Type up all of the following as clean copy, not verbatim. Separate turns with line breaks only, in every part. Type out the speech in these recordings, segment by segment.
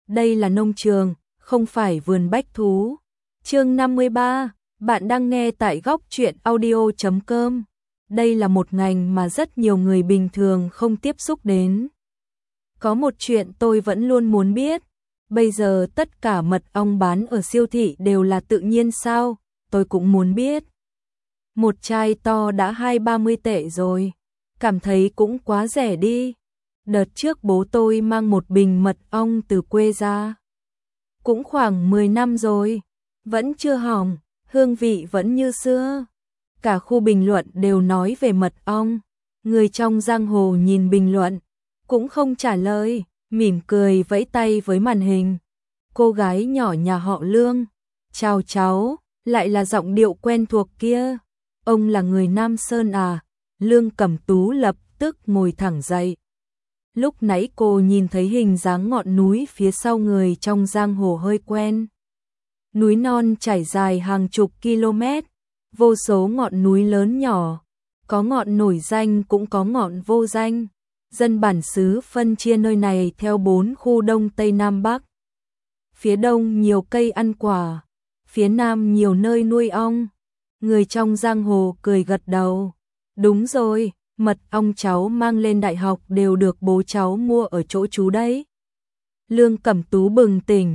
đây là nông trường, không phải vườn bách thú. Chương 53, bạn đang nghe tại góc truyện audio.com. Đây là một ngành mà rất nhiều người bình thường không tiếp xúc đến. Có một chuyện tôi vẫn luôn muốn biết, bây giờ tất cả mật ong bán ở siêu thị đều là tự nhiên sao? Tôi cũng muốn biết. Một chai to đã 20-30 tệ rồi, cảm thấy cũng quá rẻ đi. Đợt trước bố tôi mang một bình mật ong từ quê ra. Cũng khoảng 10 năm rồi, vẫn chưa hỏng, hương vị vẫn như xưa. Cả khu bình luận đều nói về mật ong. Người trong giang hồ nhìn bình luận, cũng không trả lời, mỉm cười vẫy tay với màn hình. Cô gái nhỏ nhà họ Lương, chào cháu, lại là giọng điệu quen thuộc kia. Ông là người Nam Sơn à? Lương Cẩm Tú lập tức ngồi thẳng dậy. Lúc nãy cô nhìn thấy hình dáng ngọn núi phía sau người trong giang hồ hơi quen. Núi non trải dài hàng chục km, vô số ngọn núi lớn nhỏ, có ngọn nổi danh cũng có ngọn vô danh. Dân bản xứ phân chia nơi này theo 4 khu Đông Tây Nam Bắc. Phía Đông nhiều cây ăn quả, phía Nam nhiều nơi nuôi ong. Người trong giang hồ cười gật đầu. Đúng rồi, mật ong cháu mang lên đại học đều được bố cháu mua ở chỗ chú đấy. Lương Cẩm Tú bừng tỉnh.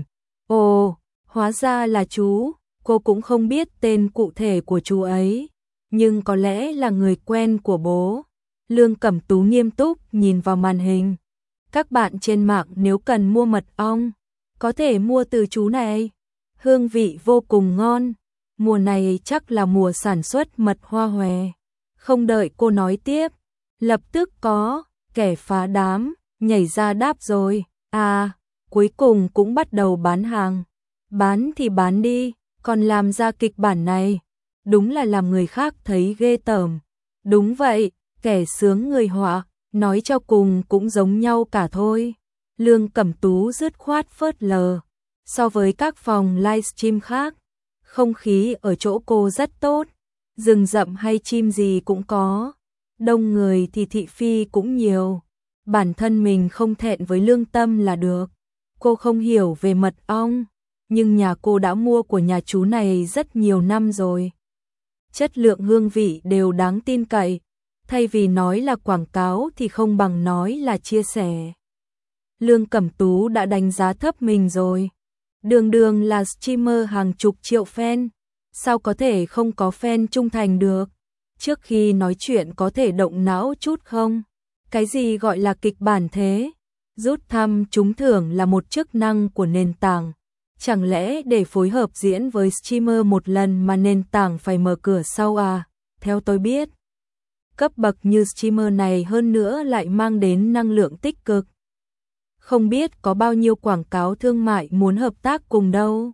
Ồ, hóa ra là chú. Cô cũng không biết tên cụ thể của chú ấy, nhưng có lẽ là người quen của bố. Lương Cẩm Tú nghiêm túc nhìn vào màn hình. Các bạn trên mạng nếu cần mua mật ong, có thể mua từ chú này. Hương vị vô cùng ngon. Mùa này chắc là mùa sản xuất mật hoa hòe. Không đợi cô nói tiếp, lập tức có kẻ phá đám nhảy ra đáp rồi. À, cuối cùng cũng bắt đầu bán hàng. Bán thì bán đi, còn làm ra kịch bản này, đúng là làm người khác thấy ghê tởm. Đúng vậy, kẻ sướng người họa, nói cho cùng cũng giống nhau cả thôi. Lương Cẩm Tú dứt khoát phớt lờ. So với các phòng livestream khác, không khí ở chỗ cô rất tốt, rừng rậm hay chim gì cũng có, đông người thì thị phi cũng nhiều. Bản thân mình không thẹn với lương tâm là được. Cô không hiểu về mật ong, nhưng nhà cô đã mua của nhà chú này rất nhiều năm rồi. Chất lượng hương vị đều đáng tin cậy, thay vì nói là quảng cáo thì không bằng nói là chia sẻ. Lương Cẩm Tú đã đánh giá thấp mình rồi. Đường đường là streamer hàng chục triệu fan, sao có thể không có fan trung thành được? Trước khi nói chuyện có thể động não chút không? Cái gì gọi là kịch bản thế? Rút thăm trúng thưởng là một chức năng của nền tảng. Chẳng lẽ để phối hợp diễn với streamer một lần mà nền tảng phải mở cửa sau à? Theo tôi biết, cấp bậc như streamer này hơn nữa lại mang đến năng lượng tích cực. Không biết có bao nhiêu quảng cáo thương mại muốn hợp tác cùng đâu.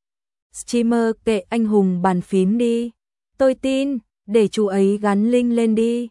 Streamer kệ anh hùng bàn phím đi. Tôi tin, để chú ấy gắn link lên đi.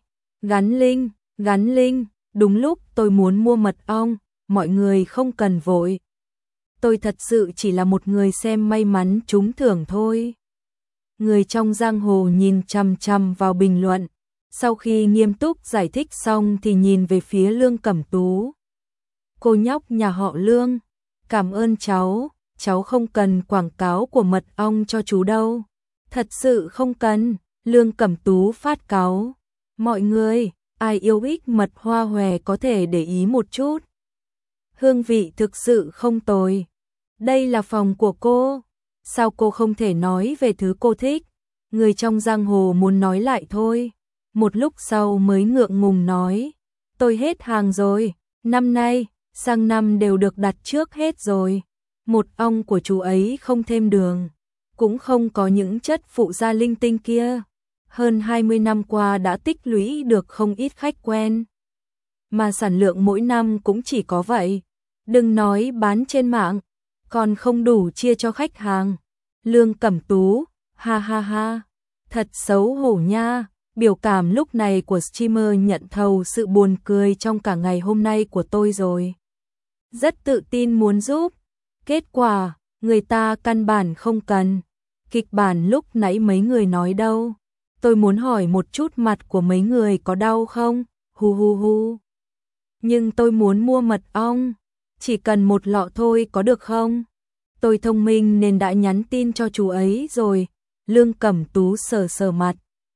Gắn link. Đúng lúc tôi muốn mua mật ong, mọi người không cần vội. Tôi thật sự chỉ là một người xem may mắn trúng thưởng thôi. Người trong giang hồ nhìn chằm chằm vào bình luận. Sau khi nghiêm túc giải thích xong thì nhìn về phía Lương Cẩm Tú. Cô nhóc nhà họ Lương, cảm ơn cháu không cần quảng cáo của mật ong cho chú đâu. Thật sự không cần. Lương Cẩm Tú phát cáu. Mọi người, ai yêu thích mật hoa hòe có thể để ý một chút. Hương vị thực sự không tồi. Đây là phòng của cô, sao cô không thể nói về thứ cô thích? Người trong giang hồ muốn nói lại thôi. Một lúc sau mới ngượng ngùng nói, tôi hết hàng rồi, năm nay, sang năm đều được đặt trước hết rồi. Một ong của chú ấy không thêm đường, cũng không có những chất phụ gia linh tinh kia. Hơn 20 năm qua đã tích lũy được không ít khách quen. Mà sản lượng mỗi năm cũng chỉ có vậy. Đừng nói bán trên mạng, còn không đủ chia cho khách hàng. Lương Cẩm Tú, ha ha ha, thật xấu hổ nha. Biểu cảm lúc này của streamer nhận thầu sự buồn cười trong cả ngày hôm nay của tôi rồi. Rất tự tin muốn giúp. Kết quả, người ta căn bản không cần. Kịch bản lúc nãy mấy người nói đâu. Tôi muốn hỏi một chút mặt của mấy người có đau không? Hu hu hu. Nhưng tôi muốn mua mật ong. Chỉ cần một lọ thôi có được không? Tôi thông minh nên đã nhắn tin cho chú ấy rồi. Lương Cẩm Tú sờ sờ mặt.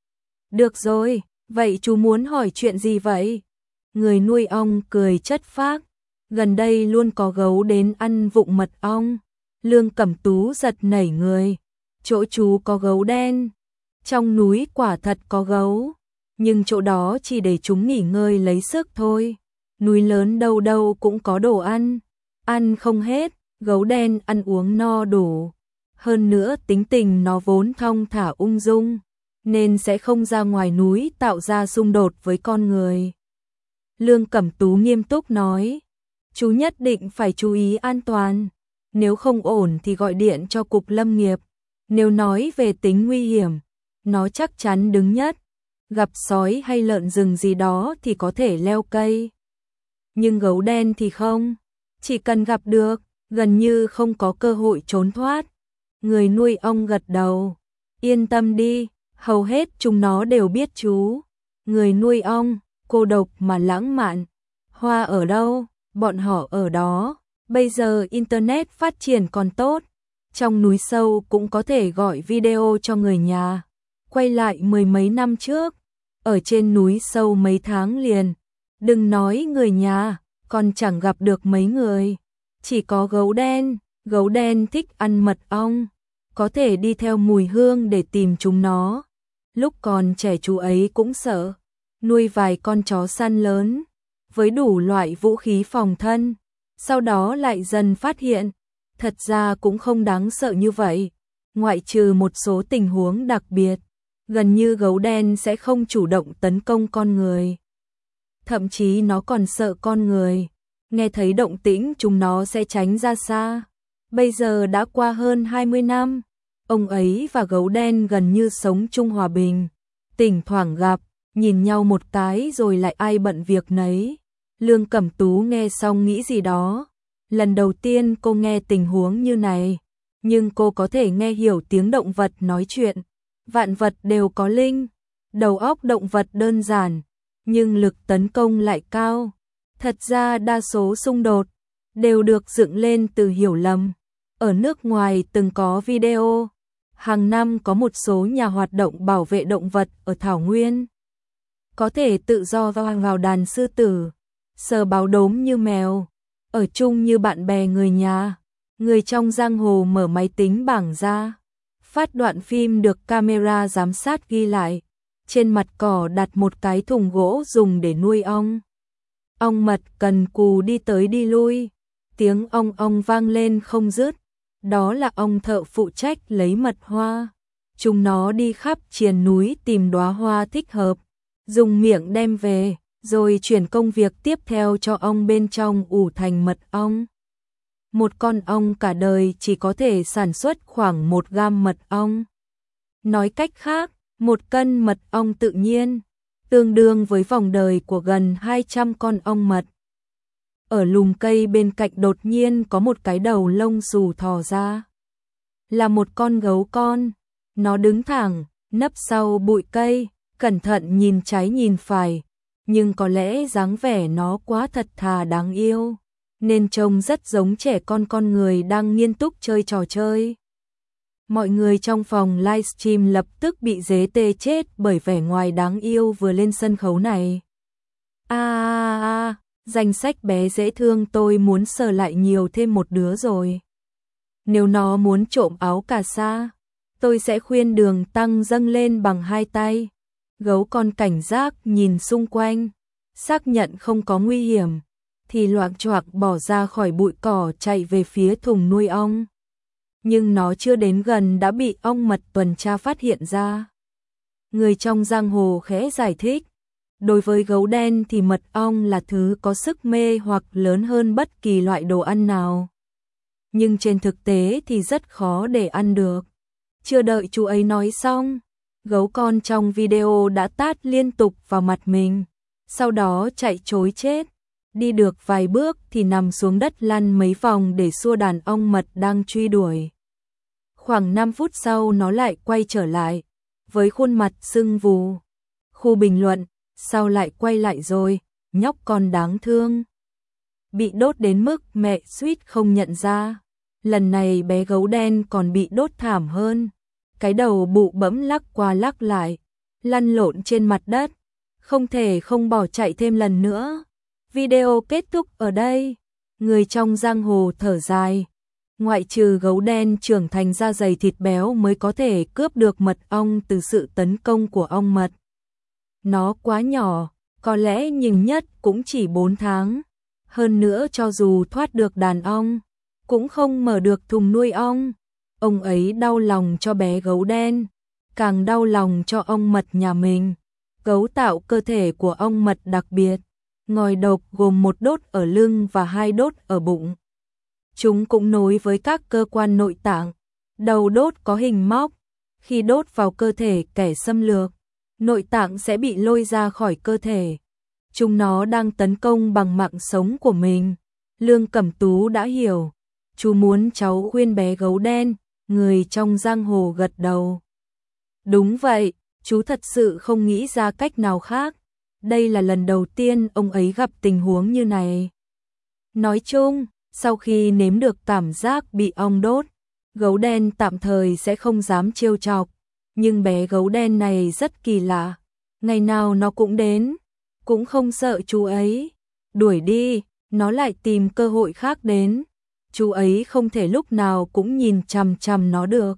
Được rồi, vậy chú muốn hỏi chuyện gì vậy? Người nuôi ong cười chất phác. Gần đây luôn có gấu đến ăn vụng mật ong. Lương Cẩm Tú giật nảy người. Chỗ chú có gấu đen. Trong núi quả thật có gấu. Nhưng chỗ đó chỉ để chúng nghỉ ngơi lấy sức thôi. Núi lớn đâu đâu cũng có đồ ăn. Ăn không hết, gấu đen ăn uống no đủ. Hơn nữa tính tình nó vốn thong thả ung dung, nên sẽ không ra ngoài núi tạo ra xung đột với con người. Lương Cẩm Tú nghiêm túc nói, chú nhất định phải chú ý an toàn. Nếu không ổn thì gọi điện cho cục lâm nghiệp. Nếu nói về tính nguy hiểm, nó chắc chắn đứng nhất. Gặp sói hay lợn rừng gì đó thì có thể leo cây. Nhưng gấu đen thì không. Chỉ cần gặp được, gần như không có cơ hội trốn thoát. Người nuôi ong gật đầu. Yên tâm đi, hầu hết chúng nó đều biết chú. Người nuôi ong, cô độc mà lãng mạn. Hoa ở đâu, bọn họ ở đó. Bây giờ Internet phát triển còn tốt. Trong núi sâu cũng có thể gọi video cho người nhà. Quay lại mười mấy năm trước. Ở trên núi sâu mấy tháng liền. Đừng nói người nhà, còn chẳng gặp được mấy người. Chỉ có gấu đen thích ăn mật ong. Có thể đi theo mùi hương để tìm chúng nó. Lúc còn trẻ chú ấy cũng sợ. Nuôi vài con chó săn lớn. Với đủ loại vũ khí phòng thân. Sau đó lại dần phát hiện. Thật ra cũng không đáng sợ như vậy. Ngoại trừ một số tình huống đặc biệt. Gần như gấu đen sẽ không chủ động tấn công con người. Thậm chí nó còn sợ con người. Nghe thấy động tĩnh chúng nó sẽ tránh ra xa. Bây giờ đã qua hơn 20 năm. Ông ấy và gấu đen gần như sống chung hòa bình. Thỉnh thoảng gặp, nhìn nhau một cái rồi lại ai bận việc nấy. Lương Cẩm Tú nghe xong nghĩ gì đó. Lần đầu tiên cô nghe tình huống như này. Nhưng cô có thể nghe hiểu tiếng động vật nói chuyện. Vạn vật đều có linh. Đầu óc động vật đơn giản. Nhưng lực tấn công lại cao. Thật ra đa số xung đột đều được dựng lên từ hiểu lầm. Ở nước ngoài từng có video. Hàng năm có một số nhà hoạt động bảo vệ động vật ở Thảo Nguyên. Có thể tự do vào đàn sư tử. Sờ báo đốm như mèo. Ở chung như bạn bè người nhà. Người trong giang hồ mở máy tính bảng ra. Phát đoạn phim được camera giám sát ghi lại. Trên mặt cỏ đặt một cái thùng gỗ dùng để nuôi ong. Ong mật cần cù đi tới đi lui. Tiếng ong ong vang lên không dứt. Đó là ong thợ phụ trách lấy mật hoa. Chúng nó đi khắp triền núi tìm đóa hoa thích hợp. Dùng miệng đem về, rồi chuyển công việc tiếp theo cho ong bên trong ủ thành mật ong. Một con ong cả đời chỉ có thể sản xuất khoảng 1 gam mật ong. Nói cách khác, 1 cân mật ong tự nhiên, tương đương với vòng đời của gần 200 con ong mật. Ở lùm cây bên cạnh đột nhiên có một cái đầu lông xù thò ra. Là một con gấu con. Nó đứng thẳng, nấp sau bụi cây, cẩn thận nhìn trái nhìn phải. Nhưng có lẽ dáng vẻ nó quá thật thà đáng yêu. Nên trông rất giống trẻ con người đang nghiêm túc chơi trò chơi. Mọi người trong phòng livestream lập tức bị dế tê chết bởi vẻ ngoài đáng yêu vừa lên sân khấu này. Danh sách bé dễ thương tôi muốn sờ lại nhiều thêm một đứa rồi. Nếu nó muốn trộm áo cà sa, tôi sẽ khuyên đường tăng dâng lên bằng 2 tay. Gấu con cảnh giác nhìn xung quanh, xác nhận không có nguy hiểm, thì loạng choạng bỏ ra khỏi bụi cỏ chạy về phía thùng nuôi ong. Nhưng nó chưa đến gần đã bị ong mật tuần tra phát hiện ra. Người trong giang hồ khẽ giải thích, đối với gấu đen thì mật ong là thứ có sức mê hoặc lớn hơn bất kỳ loại đồ ăn nào. Nhưng trên thực tế thì rất khó để ăn được. Chưa đợi chú ấy nói xong, gấu con trong video đã tát liên tục vào mặt mình, sau đó chạy trối chết. Đi được vài bước thì nằm xuống đất lăn mấy vòng để xua đàn ong mật đang truy đuổi. Khoảng 5 phút sau nó lại quay trở lại, với khuôn mặt sưng vù. Khu bình luận, sao lại quay lại rồi, nhóc con đáng thương. bị đốt đến mức mẹ suýt không nhận ra. Lần này bé gấu đen còn bị đốt thảm hơn. Cái đầu bụ bẫm lắc qua lắc lại, lăn lộn trên mặt đất, không thể không bỏ chạy thêm lần nữa. Video kết thúc ở đây. Người trong giang hồ thở dài. Ngoại trừ gấu đen trưởng thành da dày thịt béo mới có thể cướp được mật ong từ sự tấn công của ong mật. Nó quá nhỏ, có lẽ nhìn nhất cũng chỉ 4 tháng. Hơn nữa cho dù thoát được đàn ong, cũng không mở được thùng nuôi ong. Ông ấy đau lòng cho bé gấu đen, càng đau lòng cho ong mật nhà mình. Cấu tạo cơ thể của ong mật đặc biệt, ngòi độc gồm 1 đốt ở lưng và 2 đốt ở bụng. Chúng cũng nối với các cơ quan nội tạng. Đầu đốt có hình móc, khi đốt vào cơ thể kẻ xâm lược, nội tạng sẽ bị lôi ra khỏi cơ thể. Chúng nó đang tấn công bằng mạng sống của mình. Lương Cẩm Tú đã hiểu. Chú muốn cháu khuyên bé gấu đen. Người trong giang hồ gật đầu. Đúng vậy, chú thật sự không nghĩ ra cách nào khác. Đây là lần đầu tiên ông ấy gặp tình huống như này. Nói chung, sau khi nếm được cảm giác bị ong đốt, gấu đen tạm thời sẽ không dám trêu chọc. Nhưng bé gấu đen này rất kỳ lạ. Ngày nào nó cũng đến, cũng không sợ chú ấy. Đuổi đi, nó lại tìm cơ hội khác đến. Chú ấy không thể lúc nào cũng nhìn chằm chằm nó được.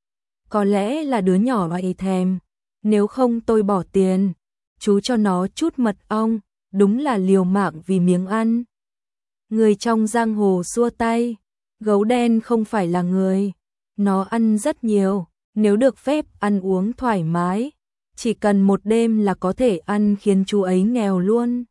Có lẽ là đứa nhỏ loại thèm. Nếu không tôi bỏ tiền, chú cho nó chút mật ong, đúng là liều mạng vì miếng ăn. Người trong giang hồ xua tay. Gấu đen không phải là người. Nó ăn rất nhiều, nếu được phép ăn uống thoải mái. Chỉ cần 1 đêm là có thể ăn khiến chú ấy nghèo luôn.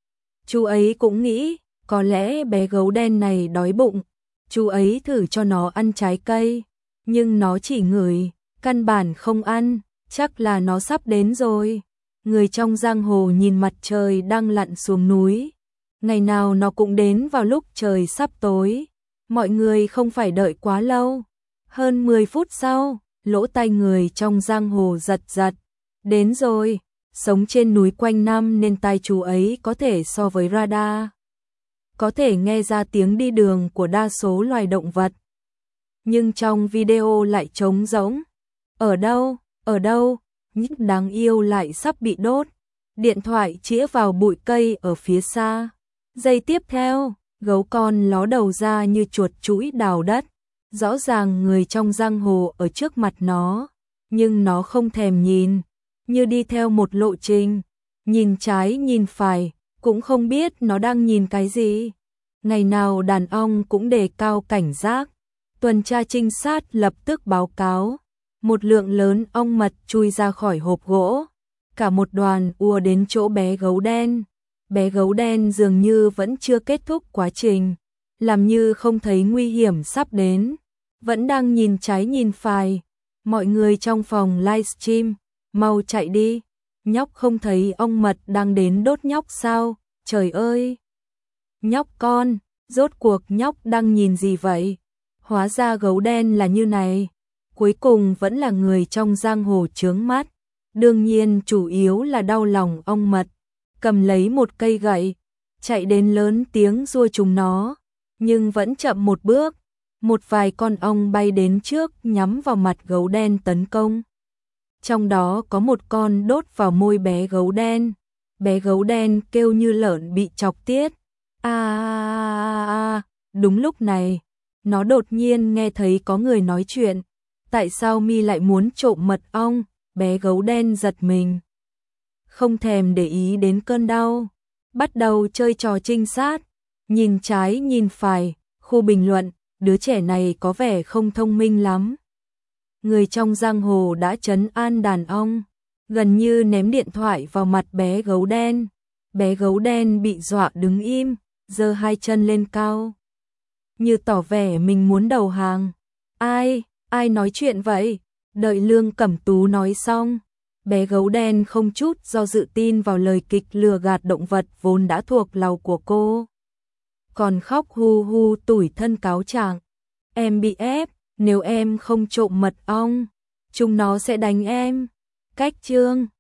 Chú ấy cũng nghĩ, có lẽ bé gấu đen này đói bụng. Chú ấy thử cho nó ăn trái cây, nhưng nó chỉ ngửi, căn bản không ăn, chắc là nó sắp đến rồi. Người trong giang hồ nhìn mặt trời đang lặn xuống núi. Ngày nào nó cũng đến vào lúc trời sắp tối. Mọi người không phải đợi quá lâu. Hơn 10 phút sau, lỗ tai người trong giang hồ giật giật. Đến rồi, sống trên núi quanh năm nên tai chú ấy có thể so với radar. Có thể nghe ra tiếng đi đường của đa số loài động vật. Nhưng trong video lại trống rỗng. Ở đâu, nhích đáng yêu lại sắp bị đốt. Điện thoại chĩa vào bụi cây ở phía xa. Giây tiếp theo, gấu con ló đầu ra như chuột chũi đào đất. Rõ ràng người trong giang hồ ở trước mặt nó, nhưng nó không thèm nhìn, như đi theo một lộ trình, nhìn trái nhìn phải, cũng không biết nó đang nhìn cái gì. Ngày nào đàn ong cũng đề cao cảnh giác, tuần tra trinh sát lập tức báo cáo, một lượng lớn ong mật chui ra khỏi hộp gỗ, cả một đoàn ùa đến chỗ bé gấu đen. Bé gấu đen dường như vẫn chưa kết thúc quá trình, làm như không thấy nguy hiểm sắp đến, vẫn đang nhìn trái nhìn phải. Mọi người trong phòng livestream, mau chạy đi, nhóc không thấy ong mật đang đến đốt nhóc sao, trời ơi. Nhóc con, rốt cuộc nhóc đang nhìn gì vậy? Hóa ra gấu đen là như này, cuối cùng vẫn là người trong giang hồ chướng mắt, đương nhiên chủ yếu là đau lòng ong mật. Cầm lấy một cây gậy, chạy đến lớn tiếng giua chúng nó, nhưng vẫn chậm một bước. Một vài con ong bay đến trước nhắm vào mặt gấu đen tấn công. Trong đó có một con đốt vào môi bé gấu đen. Bé gấu đen kêu như lợn bị chọc tiết. Đúng lúc này, nó đột nhiên nghe thấy có người nói chuyện. Tại sao mi lại muốn trộm mật ong? Bé gấu đen giật mình. Không thèm để ý đến cơn đau. Bắt đầu chơi trò trinh sát. Nhìn trái nhìn phải, khu bình luận. Đứa trẻ này có vẻ không thông minh lắm. Người trong giang hồ đã trấn an đàn ong, gần như ném điện thoại vào mặt bé gấu đen. Bé gấu đen bị dọa đứng im, giơ 2 chân lên cao, như tỏ vẻ mình muốn đầu hàng. Ai nói chuyện vậy? Đợi Lương Cẩm Tú nói xong, bé gấu đen không chút do dự tin vào lời kịch lừa gạt động vật vốn đã thuộc lòng của cô. Còn khóc hu hu tủi thân cáo trạng. Em bị ép, nếu em không trộm mật ong, chúng nó sẽ đánh em. Cách chương